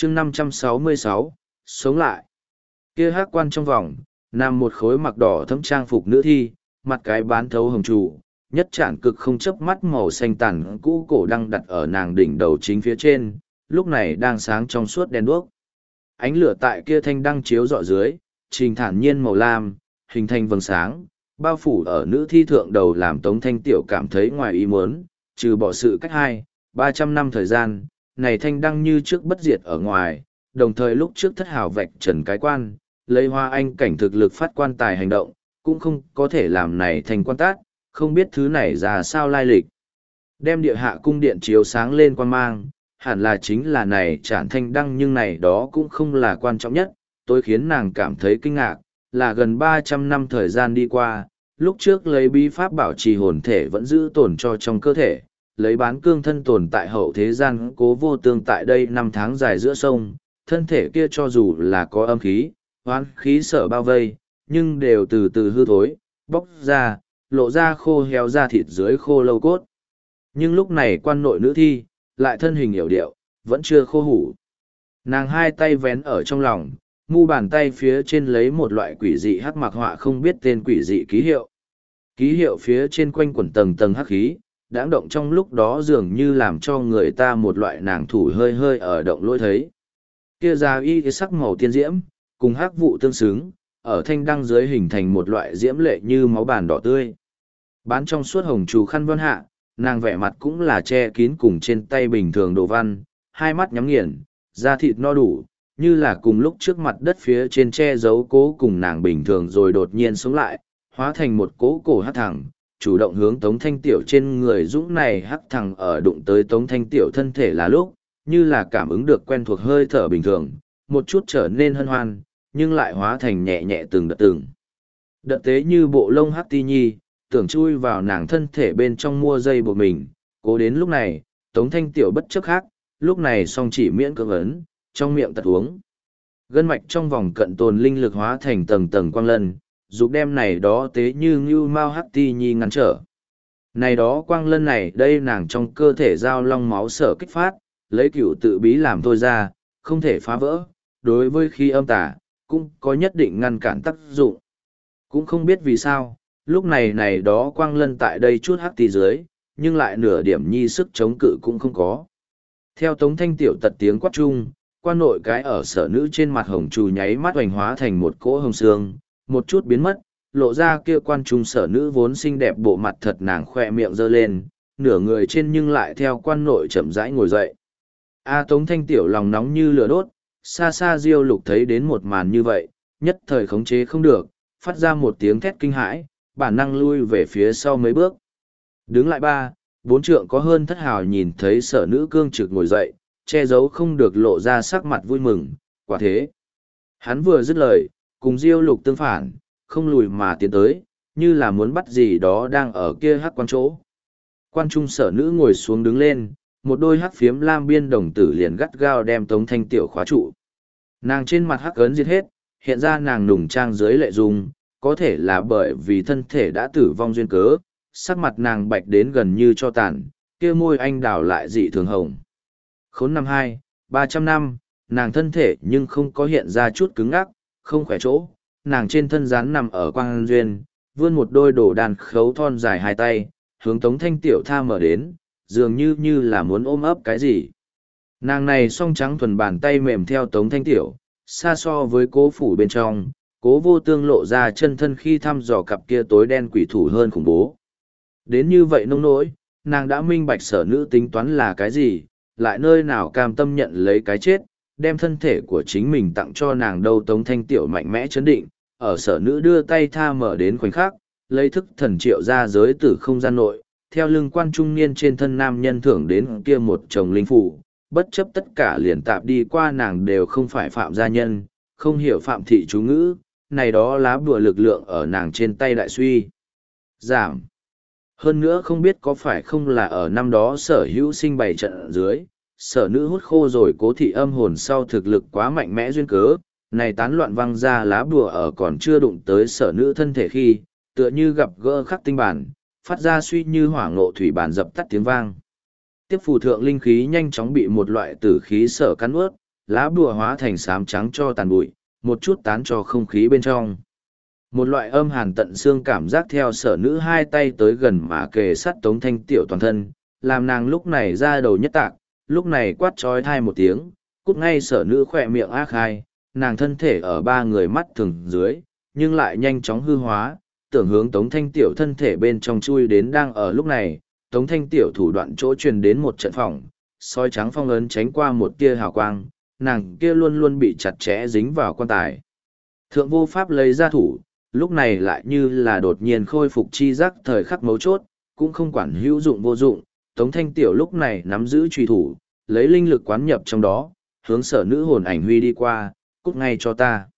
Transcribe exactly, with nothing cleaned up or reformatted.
chương năm trăm sáu mươi sáu, sống lại. Kia hắc quan trong vòng, nằm một khối mặc đỏ thấm trang phục nữ thi, mặt cái bán thấu hồng trụ, nhất trản cực không chớp mắt màu xanh tàn cũ cổ đang đặt ở nàng đỉnh đầu chính phía trên, lúc này đang sáng trong suốt đen đuốc. Ánh lửa tại kia thanh đăng chiếu rọi dưới, trình thản nhiên màu lam, hình thành vầng sáng, bao phủ ở nữ thi thượng đầu làm Tống Thanh Tiểu cảm thấy ngoài ý muốn, trừ bỏ sự cách hai, ba trăm năm thời gian, này thanh đăng như trước bất diệt ở ngoài, đồng thời lúc trước thất hào vạch trần cái quan, lấy hoa anh cảnh thực lực phát quan tài hành động, cũng không có thể làm này thành quan tát, không biết thứ này ra sao lai lịch. Đem địa hạ cung điện chiếu sáng lên quan mang, hẳn là chính là này chản thanh đăng, nhưng này đó cũng không là quan trọng nhất, tôi khiến nàng cảm thấy kinh ngạc, là gần ba trăm năm thời gian đi qua, lúc trước lấy bí pháp bảo trì hồn thể vẫn giữ tồn cho trong cơ thể, lấy bán cương thân tồn tại hậu thế gian cố vô tương tại đây năm tháng dài giữa sông, thân thể kia cho dù là có âm khí, hoán khí sở bao vây, nhưng đều từ từ hư thối, bóc ra, lộ ra khô héo da thịt dưới khô lâu cốt. Nhưng lúc này quan nội nữ thi, lại thân hình hiểu điệu, vẫn chưa khô hủ. Nàng hai tay vén ở trong lòng, mu bàn tay phía trên lấy một loại quỷ dị hắc mạc họa không biết tên quỷ dị ký hiệu. Ký hiệu phía trên quanh quẩn tầng tầng hắc khí, đãng động trong lúc đó dường như làm cho người ta một loại nàng thủ hơi hơi ở động lỗi thấy. Kia ra y cái sắc màu tiên diễm, cùng hắc vụ tương xứng, ở thanh đăng dưới hình thành một loại diễm lệ như máu bàn đỏ tươi. Bán trong suốt hồng trù khăn vân hạ, nàng vẻ mặt cũng là che kín cùng trên tay bình thường đồ văn, hai mắt nhắm nghiền, da thịt no đủ, như là cùng lúc trước mặt đất phía trên che giấu cố cùng nàng bình thường rồi đột nhiên sống lại, hóa thành một cố cổ hắc thẳng, chủ động hướng Tống Thanh Tiểu trên người dũng này hắc thẳng ở đụng tới Tống Thanh Tiểu thân thể là lúc, như là cảm ứng được quen thuộc hơi thở bình thường, một chút trở nên hân hoan, nhưng lại hóa thành nhẹ nhẹ từng đợt từng. Đợt tế như bộ lông hắc ti nhi, tưởng chui vào nàng thân thể bên trong mua dây buộc mình, cố đến lúc này, Tống Thanh Tiểu bất chấp khác, lúc này song chỉ miễn cưỡng ấn, trong miệng tật uống. Gân mạch trong vòng cận tồn linh lực hóa thành tầng tầng quang lân, dục đem này đó tế như ngưu mau hắc ti nhi ngăn trở. Này đó quang lân này đây nàng trong cơ thể giao long máu sở kích phát, lấy cửu tự bí làm thôi ra, không thể phá vỡ, đối với khí âm tà, cũng có nhất định ngăn cản tác dụng. Cũng không biết vì sao, lúc này này đó quang lân tại đây chút hắc ti dưới, nhưng lại nửa điểm nhi sức chống cự cũng không có. Theo Tống Thanh Tiểu tật tiếng quát chung, quan nội cái ở sở nữ trên mặt hồng trù nháy mắt hoành hóa thành một cỗ hồng xương, một chút biến mất, lộ ra kia quan trung sở nữ vốn xinh đẹp bộ mặt thật nàng khoe miệng giơ lên, nửa người trên nhưng lại theo quan nội chậm rãi ngồi dậy. A Tống Thanh Tiểu lòng nóng như lửa đốt, xa xa Diêu Lục thấy đến một màn như vậy, nhất thời khống chế không được, phát ra một tiếng thét kinh hãi, bản năng lui về phía sau mấy bước. Đứng lại ba, bốn trượng có hơn thất hào nhìn thấy sở nữ cương trực ngồi dậy, che giấu không được lộ ra sắc mặt vui mừng, quả thế. Hắn vừa dứt lời, cùng Diêu Lục tương phản, không lùi mà tiến tới, như là muốn bắt gì đó đang ở kia hắc quan chỗ. Quan trung sở nữ ngồi xuống đứng lên, một đôi hắc phiếm lam biên đồng tử liền gắt gao đem Tống Thanh Tiểu khóa trụ. Nàng trên mặt hắc ấn diệt hết, hiện ra nàng nùng trang dưới lệ dung, có thể là bởi vì thân thể đã tử vong duyên cớ, sắc mặt nàng bạch đến gần như cho tàn, kia môi anh đào lại dị thường hồng. Khốn năm hai, ba trăm năm, nàng thân thể nhưng không có hiện ra chút cứng ngắc, không khỏe chỗ, nàng trên thân rán nằm ở quang duyên, vươn một đôi đồ đàn khấu thon dài hai tay, hướng Tống Thanh Tiểu tha mở đến, dường như như là muốn ôm ấp cái gì. Nàng này song trắng thuần bàn tay mềm theo Tống Thanh Tiểu, xa so với cố phủ bên trong, cố vô tương lộ ra chân thân khi thăm dò cặp kia tối đen quỷ thủ hơn khủng bố. Đến như vậy nông nỗi, nàng đã minh bạch sở nữ tính toán là cái gì, lại nơi nào cam tâm nhận lấy cái chết, đem thân thể của chính mình tặng cho nàng đâu. Tống Thanh Tiểu mạnh mẽ chấn định, ở sở nữ đưa tay tha mở đến khoảnh khắc, lấy thức thần triệu ra giới tử không gian nội, theo lưng quan trung niên trên thân nam nhân thưởng đến kia một chồng linh phủ, bất chấp tất cả liền tạp đi qua nàng đều không phải phạm gia nhân, không hiểu phạm thị chú ngữ, này đó lá bùa lực lượng ở nàng trên tay đại suy. Giảm. Hơn nữa không biết có phải không là ở năm đó sở hữu sinh bày trận ở dưới, sở nữ hút khô rồi cố thị âm hồn sau thực lực quá mạnh mẽ duyên cớ, này tán loạn văng ra lá bùa ở còn chưa đụng tới sở nữ thân thể khi, tựa như gặp gỡ khắc tinh bản, phát ra suy như hỏa ngộ thủy bản dập tắt tiếng vang. Tiếp phù thượng linh khí nhanh chóng bị một loại tử khí sở cắn ướt, lá bùa hóa thành xám trắng cho tàn bụi, một chút tán cho không khí bên trong. Một loại âm hàn tận xương cảm giác theo sở nữ hai tay tới gần mà kề sát Tống Thanh Tiểu toàn thân, làm nàng lúc này ra đầu nhất tạc, lúc này quát trói thai một tiếng, cút ngay sở nữ khỏe miệng ác hai, nàng thân thể ở ba người mắt thường dưới, nhưng lại nhanh chóng hư hóa, tưởng hướng Tống Thanh Tiểu thân thể bên trong chui đến đang ở lúc này, Tống Thanh Tiểu thủ đoạn chỗ truyền đến một trận phòng, soi trắng phong ấn tránh qua một tia hào quang, nàng kia luôn luôn bị chặt chẽ dính vào quan tài. Thượng vô pháp lấy ra thủ, lúc này lại như là đột nhiên khôi phục chi giác thời khắc mấu chốt, cũng không quản hữu dụng vô dụng, Tống Thanh Tiểu lúc này nắm giữ truy thủ, lấy linh lực quán nhập trong đó, hướng sở nữ hồn ảnh huy đi qua, cút ngay cho ta.